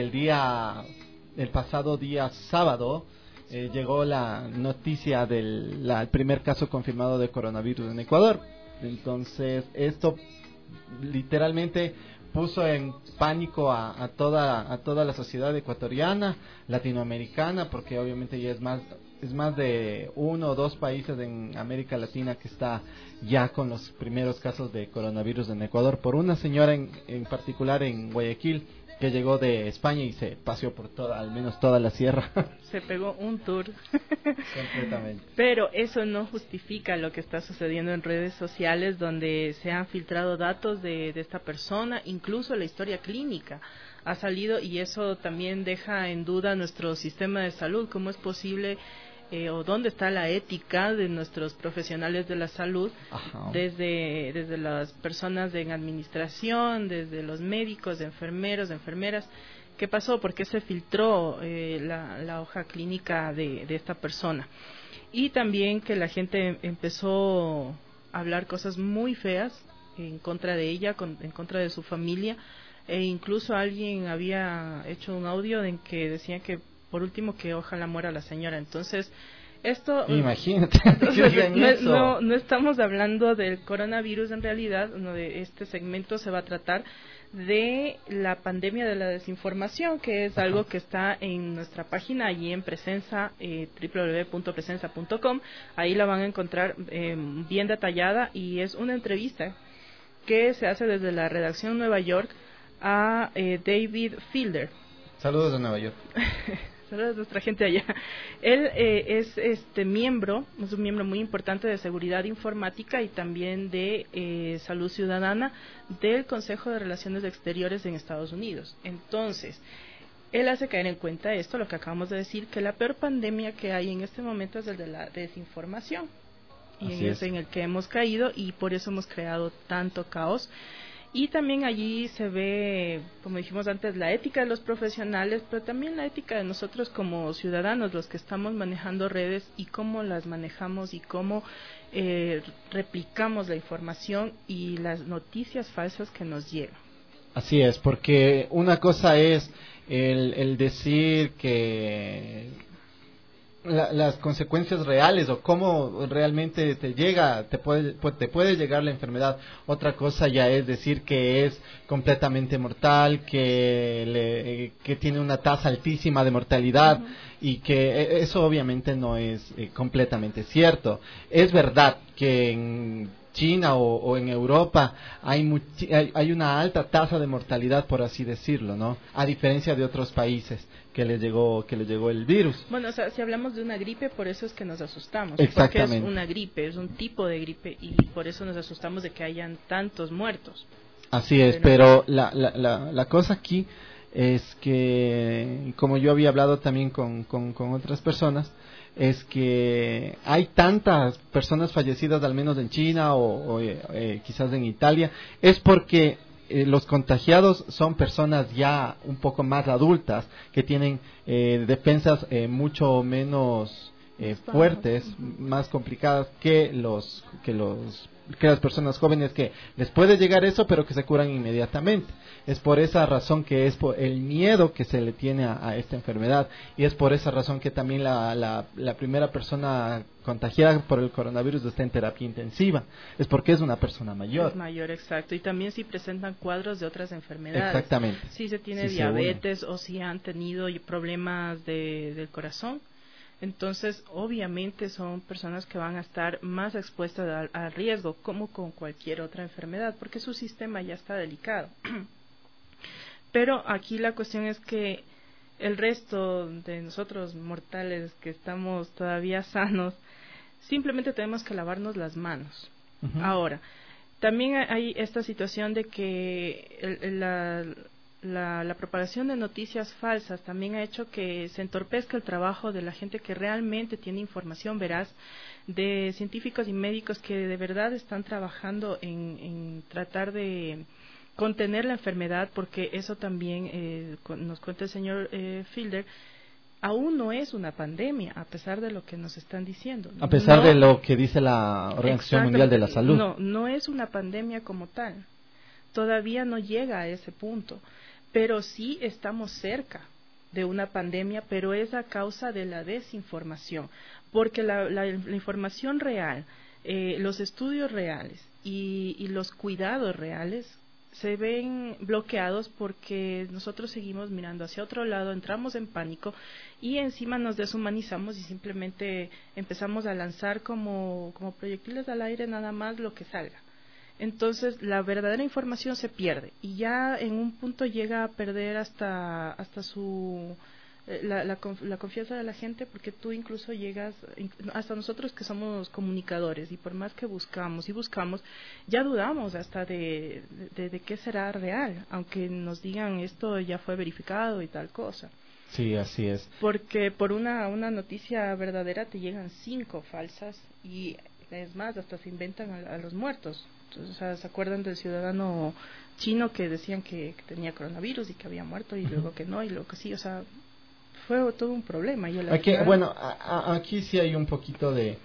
el pasado día sábado llegó la noticia del primer caso confirmado de coronavirus en Ecuador. Entonces esto literalmente puso en pánico a toda la sociedad ecuatoriana, latinoamericana, porque obviamente ya es más de 1 o 2 países en América Latina que está ya con los primeros casos de coronavirus en Ecuador, por una señora en particular en Guayaquil que llegó de España y se paseó por al menos toda la sierra. Se pegó un tour. Completamente. Pero eso no justifica lo que está sucediendo en redes sociales, donde se han filtrado datos de esta persona, incluso la historia clínica ha salido, y eso también deja en duda nuestro sistema de salud. ¿Cómo es posible o dónde está la ética de nuestros profesionales de la salud? Ajá. Desde las personas en administración, desde los médicos, enfermeros, enfermeras? ¿Qué pasó? ¿Por qué se filtró la hoja clínica de esta persona? Y también que la gente empezó a hablar cosas muy feas en contra de ella, en contra de su familia, e incluso alguien había hecho un audio en que decía que por último que ojalá muera la señora. Entonces esto, imagínate, no estamos hablando del coronavirus en realidad. De este segmento se va a tratar de la pandemia de la desinformación, que es algo que está en nuestra página allí en Presenza, www.presenza.com. Ahí la van a encontrar bien detallada, y es una entrevista que se hace desde la redacción Nueva York a David Fielder. Saludos de Nueva York. Saludos a nuestra gente allá. Él es un miembro muy importante de seguridad informática y también de salud ciudadana del Consejo de Relaciones Exteriores en Estados Unidos. Entonces, él hace caer en cuenta esto, lo que acabamos de decir, que la peor pandemia que hay en este momento es el de la desinformación. Y es en el que hemos caído, y por eso hemos creado tanto caos. Y también allí se ve, como dijimos antes, la ética de los profesionales, pero también la ética de nosotros como ciudadanos, los que estamos manejando redes, y cómo las manejamos y cómo replicamos la información y las noticias falsas que nos llegan. Así es, porque una cosa es el decir que las consecuencias reales o cómo realmente te puede llegar la enfermedad. Otra cosa ya es decir que es completamente mortal, que tiene una tasa altísima de mortalidad. Uh-huh. Y que eso obviamente no es completamente cierto. Es verdad que en China o en Europa hay una alta tasa de mortalidad, por así decirlo, ¿no? A diferencia de otros países que les llegó el virus. Bueno, o sea, si hablamos de una gripe, por eso es que nos asustamos. Exactamente. Porque es una gripe, es un tipo de gripe, y por eso nos asustamos de que hayan tantos muertos. Así es, pero la cosa aquí es que, como yo había hablado también con otras personas, es que hay tantas personas fallecidas, al menos en China o quizás en Italia, es porque los contagiados son personas ya un poco más adultas, que tienen defensas mucho menos fuertes, más complicadas que las personas jóvenes, que les puede llegar eso pero que se curan inmediatamente. Es por esa razón que es por el miedo que se le tiene a esta enfermedad, y es por esa razón que también la primera persona contagiada por el coronavirus está en terapia intensiva, es porque es una persona mayor. Es mayor, exacto, y también si presentan cuadros de otras enfermedades. Exactamente. Si se tiene diabetes o si han tenido problemas del corazón. Entonces, obviamente son personas que van a estar más expuestas al riesgo, como con cualquier otra enfermedad, porque su sistema ya está delicado. Pero aquí la cuestión es que el resto de nosotros mortales que estamos todavía sanos, simplemente tenemos que lavarnos las manos. Ahora, también hay esta situación de que la propagación de noticias falsas también ha hecho que se entorpezca el trabajo de la gente que realmente tiene información veraz, de científicos y médicos que de verdad están trabajando en tratar de contener la enfermedad, porque eso también nos cuenta el señor Fielder, aún no es una pandemia, a pesar de lo que nos están diciendo. A pesar de lo que dice la Organización Mundial de la Salud. No es una pandemia como tal. Todavía no llega a ese punto. Pero sí estamos cerca de una pandemia, pero es a causa de la desinformación. Porque la información real, los estudios reales y los cuidados reales se ven bloqueados porque nosotros seguimos mirando hacia otro lado, entramos en pánico y encima nos deshumanizamos y simplemente empezamos a lanzar como proyectiles al aire nada más lo que salga. Entonces la verdadera información se pierde y ya en un punto llega a perder hasta su la confianza de la gente, porque tú incluso llegas, hasta nosotros que somos comunicadores, y por más que buscamos, ya dudamos hasta de qué será real, aunque nos digan esto ya fue verificado y tal cosa. Sí, así es. Porque por una noticia verdadera te llegan 5 falsas, y es más, hasta se inventan a los muertos. Entonces, o sea, ¿se acuerdan del ciudadano chino que decían que tenía coronavirus y que había muerto, y luego que no, y luego que sí? O sea, fue todo un problema. Y bueno, aquí sí hay un poquito de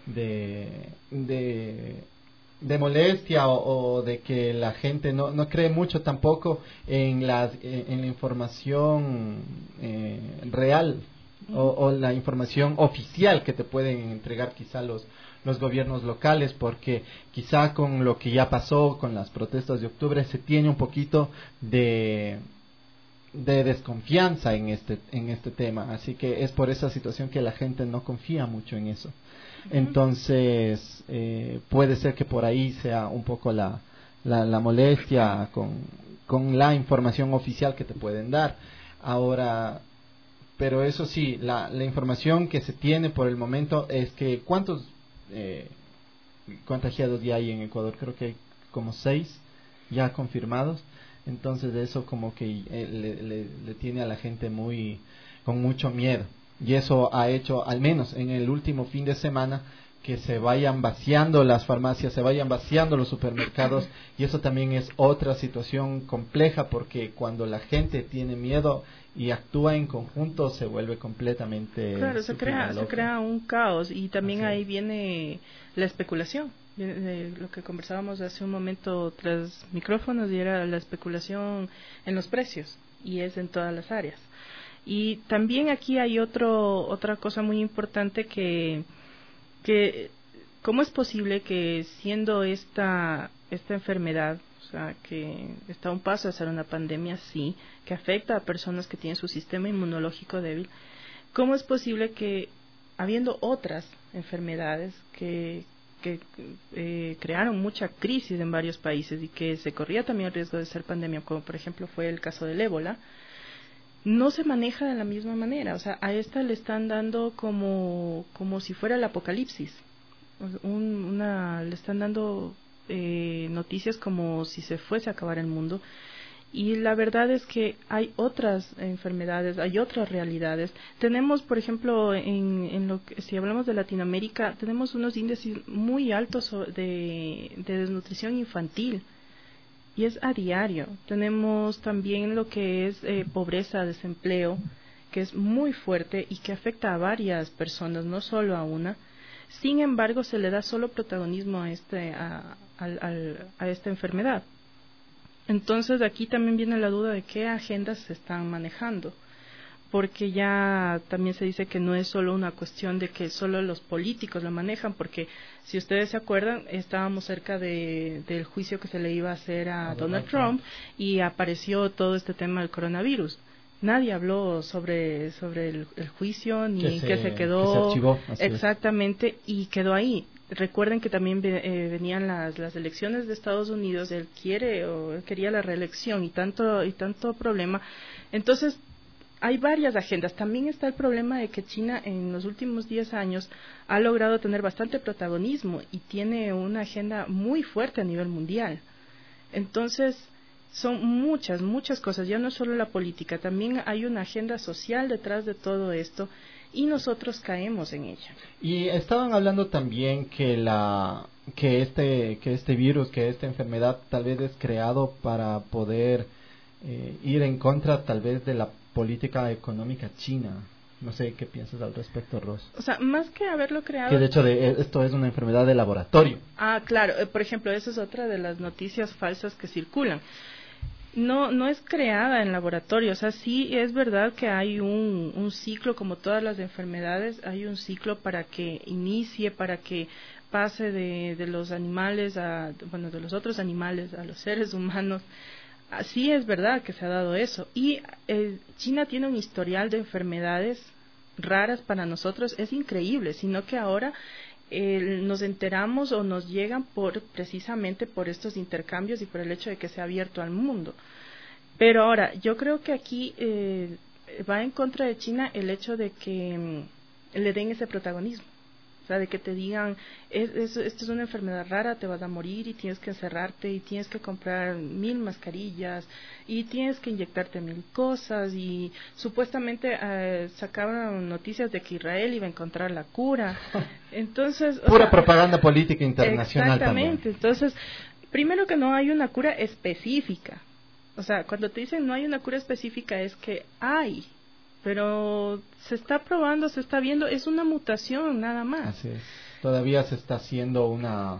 molestia o de que la gente no cree mucho tampoco en la información real o la información oficial que te pueden entregar quizá los gobiernos locales, porque quizá con lo que ya pasó con las protestas de octubre se tiene un poquito de desconfianza en este tema, así que es por esa situación que la gente no confía mucho en eso. Entonces puede ser que por ahí sea un poco la molestia con la información oficial que te pueden dar. Ahora, pero eso sí, la información que se tiene por el momento es que ¿cuántos contagiados ya hay en Ecuador? Creo que hay como 6 ya confirmados. Entonces eso como que le tiene a la gente con mucho miedo, y eso ha hecho, al menos en el último fin de semana, que se vayan vaciando las farmacias, se vayan vaciando los supermercados, y eso también es otra situación compleja, porque cuando la gente tiene miedo y actúa en conjunto se vuelve completamente se crea un caos, y también ahí viene la especulación. Lo que conversábamos hace un momento tras micrófonos, y era la especulación en los precios, y es en todas las áreas. Y también aquí hay otra cosa muy importante, que ¿cómo es posible que siendo esta enfermedad, o sea, que está a un paso de ser una pandemia, sí, que afecta a personas que tienen su sistema inmunológico débil, cómo es posible que habiendo otras enfermedades que crearon mucha crisis en varios países y que se corría también el riesgo de ser pandemia, como por ejemplo fue el caso del ébola, no se maneja de la misma manera? O sea, a esta le están dando como si fuera el apocalipsis, le están dando noticias como si se fuese a acabar el mundo. Y la verdad es que hay otras enfermedades, hay otras realidades. Tenemos, por ejemplo, si hablamos de Latinoamérica, tenemos unos índices muy altos de desnutrición infantil, y es a diario. Tenemos también lo que es pobreza, desempleo, que es muy fuerte y que afecta a varias personas, no solo a una. Sin embargo, se le da solo protagonismo a esta enfermedad. Entonces aquí también viene la duda de qué agendas se están manejando, porque ya también se dice que no es solo una cuestión de que solo los políticos lo manejan, porque si ustedes se acuerdan, estábamos cerca del juicio que se le iba a hacer a Donald Trump, y apareció todo este tema del coronavirus. nadie habló sobre el juicio, ni que se quedó, que se archivó, exactamente, y quedó ahí. Recuerden que también venían las elecciones de Estados Unidos, él quería la reelección y tanto problema. Entonces, hay varias agendas. También está el problema de que China en los últimos 10 años ha logrado tener bastante protagonismo y tiene una agenda muy fuerte a nivel mundial. Entonces, son muchas cosas, ya no solo la política, también hay una agenda social detrás de todo esto y nosotros caemos en ella. Y estaban hablando también que este virus, que esta enfermedad tal vez es creado para poder ir en contra tal vez de la política económica china. No sé qué piensas al respecto, Ros. O sea, más que haberlo creado... Que de hecho esto es una enfermedad de laboratorio. Ah, claro. Por ejemplo, esa es otra de las noticias falsas que circulan. No es creada en laboratorio. O sea, sí es verdad que hay un ciclo, como todas las enfermedades, hay un ciclo para que inicie, para que pase de los animales de los otros animales a los seres humanos. Sí es verdad que se ha dado eso. Y China tiene un historial de enfermedades raras para nosotros, es increíble, sino que ahora nos enteramos o nos llegan precisamente por estos intercambios y por el hecho de que se ha abierto al mundo. Pero ahora, yo creo que aquí va en contra de China el hecho de que le den ese protagonismo. O sea, de que te digan, esto es una enfermedad rara, te vas a morir y tienes que encerrarte y tienes que comprar 1000 mascarillas y tienes que inyectarte 1000 cosas y supuestamente sacaban noticias de que Israel iba a encontrar la cura. Entonces, pura propaganda política internacional. Exactamente. También. Entonces, primero que no hay una cura específica. O sea, cuando te dicen no hay una cura específica es que hay. Pero se está probando, se está viendo, es una mutación nada más. Así es. Todavía se está haciendo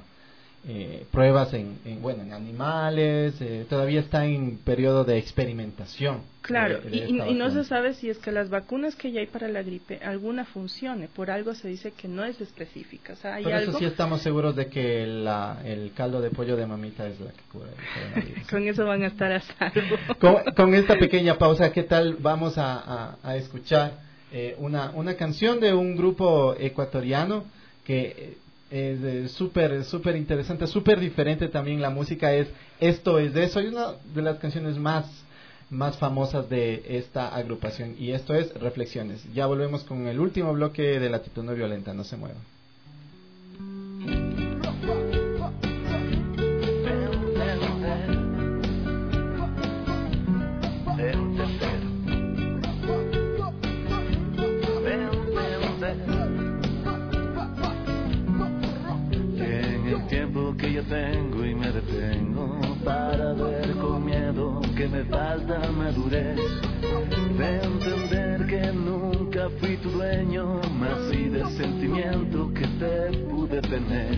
pruebas en animales, todavía está en periodo de experimentación. Claro, y no se sabe si es que las vacunas que ya hay para la gripe, alguna funcione, por algo se dice que no es específica. O sea, hay por algo... eso sí estamos seguros de que el caldo de pollo de mamita es la que cura el coronavirus. Con eso van a estar a salvo. Con esta pequeña pausa, ¿qué tal? Vamos a escuchar una canción de un grupo ecuatoriano que... es súper interesante, súper diferente también. La música es Esto es de eso, y una de las canciones más famosas de esta agrupación, y esto es Reflexiones. Ya volvemos con el último bloque de Latitud No Violenta, no se muevan. Que yo tengo y me detengo para ver con miedo que me falta madurez, de entender que nunca fui tu dueño, más y de sentimiento que te pude tener.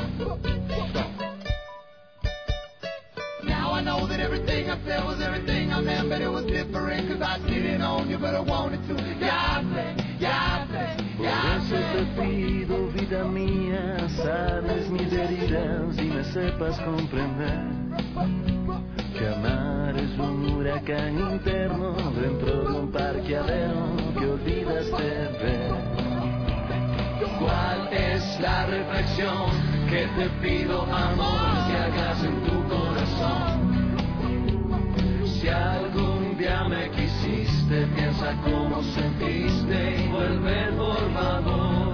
Now I know that everything I said was everything I meant, but it was different cause I didn't own you, but I wanted to. Por eso te pido, vida mía, sanes mis heridas y me sepas comprender que amar es un huracán interno dentro de un parqueadero que olvidaste ver. ¿Cuál es la reflexión que te pido, amor, que hagas en tu corazón? Si algún día me quisiste, piensa cómo sentiste y vuelve por favor.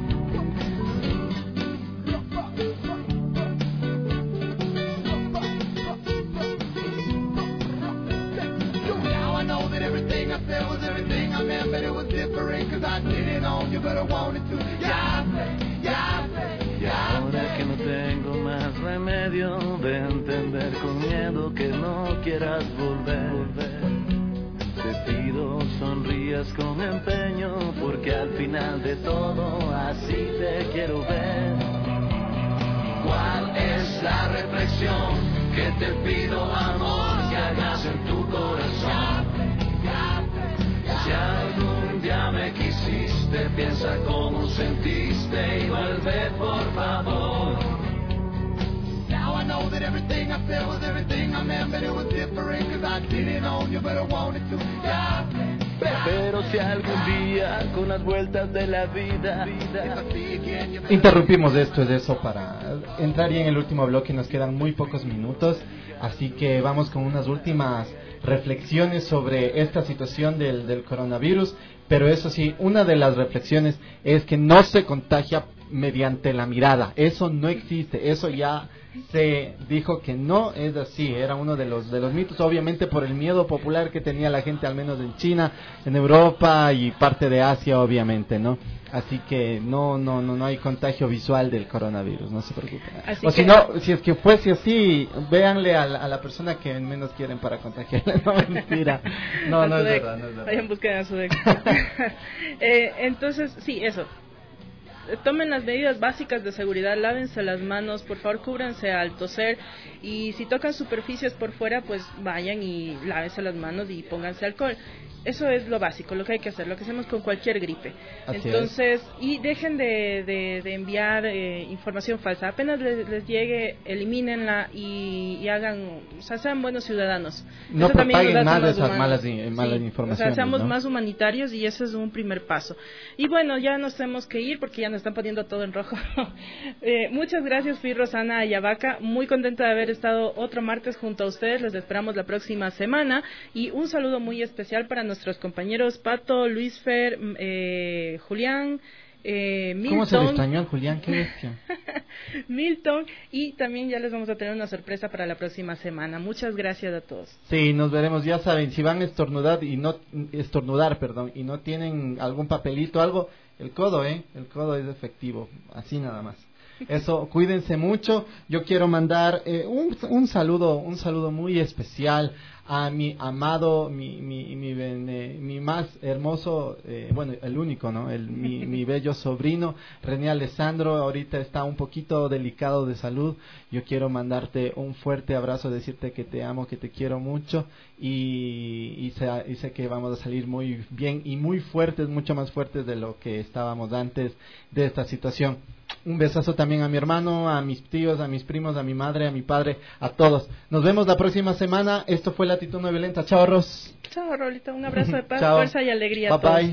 Now I know that everything I said was everything I meant, but it was different cause I didn't own you, but I wanted to. Y ahora que no tengo más remedio de entender con miedo que no quieras volver, te pido sonrías con empeño, porque al final de todo así te quiero ver. ¿Cuál es la reflexión que te pido, amor, que hagas en tu corazón? Si algún día me quisiste, piensa cómo sentiste y vuelve por favor. Now I know that everything I said was everything I meant, but it was different cause I didn't own you, but I wanted to. Si algún día con las vueltas de la vida Interrumpimos esto de eso para entrar ya en el último bloque. Nos quedan muy pocos minutos, así que vamos con unas últimas reflexiones sobre esta situación del coronavirus. Pero eso sí, una de las reflexiones es que no se contagia mediante la mirada. Eso no existe, eso ya se dijo que no es así. Era uno de los mitos, obviamente por el miedo popular que tenía la gente, al menos en China, en Europa y parte de Asia, obviamente, ¿no? Así que no hay contagio visual del coronavirus, no se preocupen. O si no, si es que fuese así, véanle a la persona que menos quieren para contagiarle. No, mentira. No es verdad, no es verdad. Vayan, busquen a su ex. Entonces, sí, eso. Tomen las medidas básicas de seguridad, lávense las manos, por favor cúbranse al toser, y si tocan superficies por fuera, pues vayan y lávense las manos y pónganse alcohol. Eso es lo básico, lo que hay que hacer, lo que hacemos con cualquier gripe. Entonces, y dejen de enviar información falsa. Apenas les llegue, elimínenla y hagan, o sea, sean buenos ciudadanos. No eso propaguen más de esas malas sí, informaciones. O sea, seamos ¿no? más humanitarios, y ese es un primer paso. Y bueno, ya nos tenemos que ir porque ya nos están poniendo todo en rojo. Muchas gracias, fui Rosana Ayavaca, muy contenta de haber estado otro martes junto a ustedes. Les esperamos la próxima semana, y un saludo muy especial para nuestros compañeros Pato, Luis Fer, Julián, Milton. ¿Cómo se le extrañó al Julián? Qué bestia. Milton, y también ya les vamos a tener una sorpresa para la próxima semana. Muchas gracias a todos. Sí, nos veremos. Ya saben, si van a estornudar y no tienen algún papelito, algo, el codo es efectivo, así nada más. Eso, cuídense mucho. Yo quiero mandar un saludo muy especial a mi amado, mi más hermoso, bueno, el único, ¿no? Mi bello sobrino, René Alessandro. Ahorita está un poquito delicado de salud. Yo quiero mandarte un fuerte abrazo, decirte que te amo, que te quiero mucho, y sé que vamos a salir muy bien y muy fuertes, mucho más fuertes de lo que estábamos antes de esta situación. Un besazo también a mi hermano, a mis tíos, a mis primos, a mi madre, a mi padre, a todos. Nos vemos la próxima semana. Esto fue Latitud No Violenta. Chao, Ros. Chao, Rolito. Un abrazo de paz, fuerza y alegría a todos. Bye.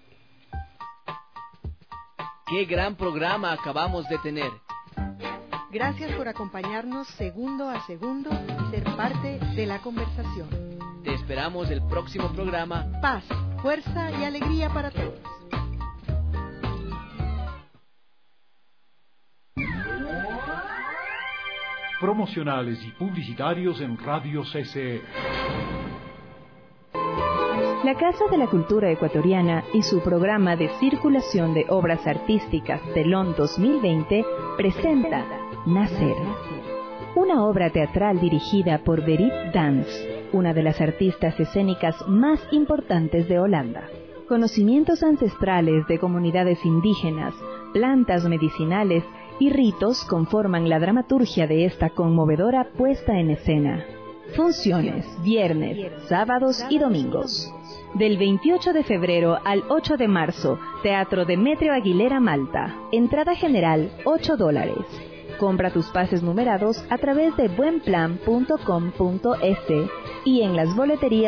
Qué gran programa acabamos de tener. Gracias por acompañarnos segundo a segundo y ser parte de la conversación. Te esperamos el próximo programa. Paz, fuerza y alegría para todos. Promocionales y publicitarios en Radio CCE. La Casa de la Cultura Ecuatoriana y su programa de circulación de obras artísticas Telón 2020 presenta Nacer, una obra teatral dirigida por Berit Dance, una de las artistas escénicas más importantes de Holanda. Conocimientos ancestrales de comunidades indígenas, plantas medicinales y ritos conforman la dramaturgia de esta conmovedora puesta en escena. Funciones viernes, sábados y domingos. Del 28 de febrero al 8 de marzo, Teatro Demetrio Aguilera, Malta. Entrada general, $8. Compra tus pases numerados a través de buenplan.com.es y en las boleterías